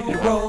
baby, roll.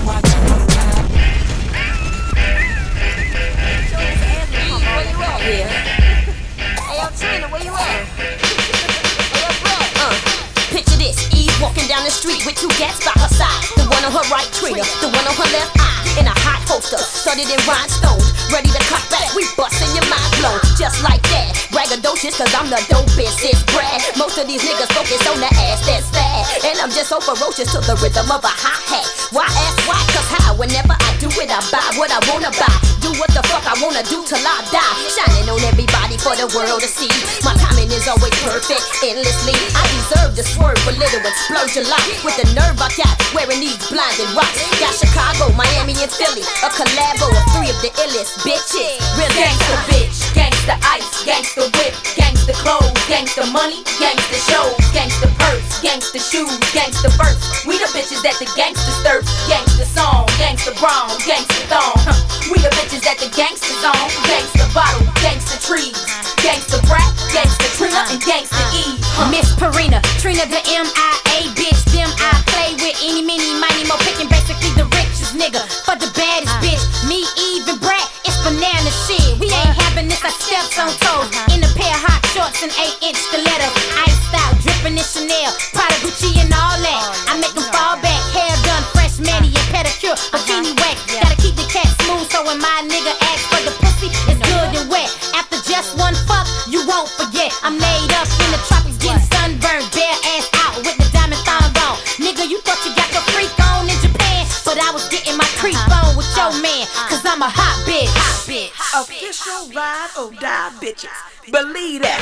Yeah. Hey, yo, Trina, where you at? Hey, yo, bro. Picture this, Eve walking down the street with two cats by her side. The one on her right, Trina, the one on her left eye. In a hot holster, studded in rhinestones. Ready to cut back, we bustin' your mind blown. Just like that, braggadocious, cause I'm the dopest, it's Brad. Most of these niggas focus on the ass that's fat. And I'm just so ferocious to the rhythm of a hi-hat. Why ask why? Cause how? Whenever I do it, I buy what I wanna buy. Do what the fuck I wanna do till I die. Shining on everybody for the world to see. My timing is always perfect, endlessly. I deserve to swerve a little and splurge a lot. With the nerve I got, wearing these blinding rocks. Got Chicago, Miami, and Philly. A collabo of three of the illest bitches. Real Gangsta bitch, gangsta ice, gangsta whip, gangsta clothes, gangsta money, gangsta shows, gangsta purse, gangsta shoes, gangsta verse. We the bitches that the gangsters thirst. Gangsta song, gangsta brown, gangsta thong. We the bitches that the gangsters on. Gangsta bottle, gangsta trees, gangsta rap, gangsta Trina, and gangsta E. Miss Purina, Trina the M.I.A. bitch. Them I play with any, mini, money, more picking basically the richest nigga. For the baddest bitch, me, Eve, and Brad, it's banana shit. We ain't having this, I steps on toes. In a pair of hot shorts and 8-inch stilettos. Iced out, dripping in Chanel, Prada, Gucci, and all that. I make them fall back, hair done, fresh mani and pedicure, bikini wax. Gotta keep the cat smooth, so when my nigga asks for the pussy, it's good and wet. After just one fuck, you won't forget. I'm laid up in the tropics, getting sunburned, bare ass out with the diamond thong on. Nigga, you thought you got your freak on in Japan, but I was getting my creep on with your man, cause I'm a hot bitch. Official ride or die bitches. Believe that.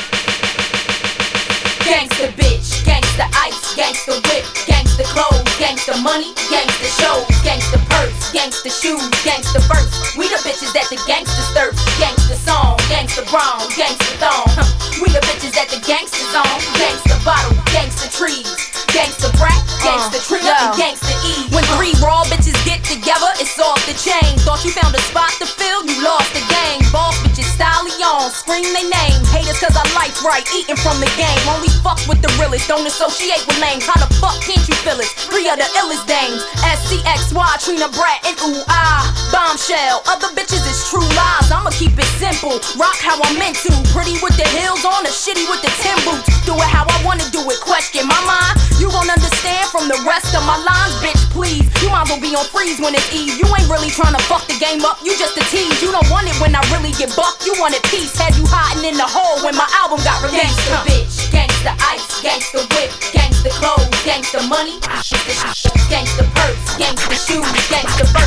Gangsta bitch, gangsta ice, gangsta whip, gangsta clothes, gangsta money, gangsta shows, gangsta purse, gangsta shoes, gangsta verse. We the bitches that the gangsters thirst. Gangsta song, gangsta brown, gangsta thong. We the bitches that the gangsters on. Gangsta bottle, gangsta trees, gangsta rap, gangsta Trina, and gangsta E. When three raw bitches get together, it's off the chain. Thought you found a spot to fill, you lost the game. Boss bitches, stallion, scream they name. Haters cause I life right, eating from the game. Only fuck with the realest, don't associate with lames. How the fuck can't you feel it? Three of the illest dames. SCXY, Trina, Brat, and ooh ah. Bombshell, other bitches is true lies. I'ma keep it simple, rock how I'm meant to. Pretty with the heels on, or shitty with the tin boots. Do it how I wanna do it, question my mind. You won't understand from the rest of my lines, bitch, please. You might as well be on freeze when it's Eve. You ain't really tryna fuck the game up, you just a tease. You don't want it when I really get bucked, you want it peace. Had you hiding in the hole when my album got released. Gangsta bitch, gangsta ice, gangsta whip, gangsta clothes, gangsta money, gangsta purse, gangsta shoes, gangsta verse.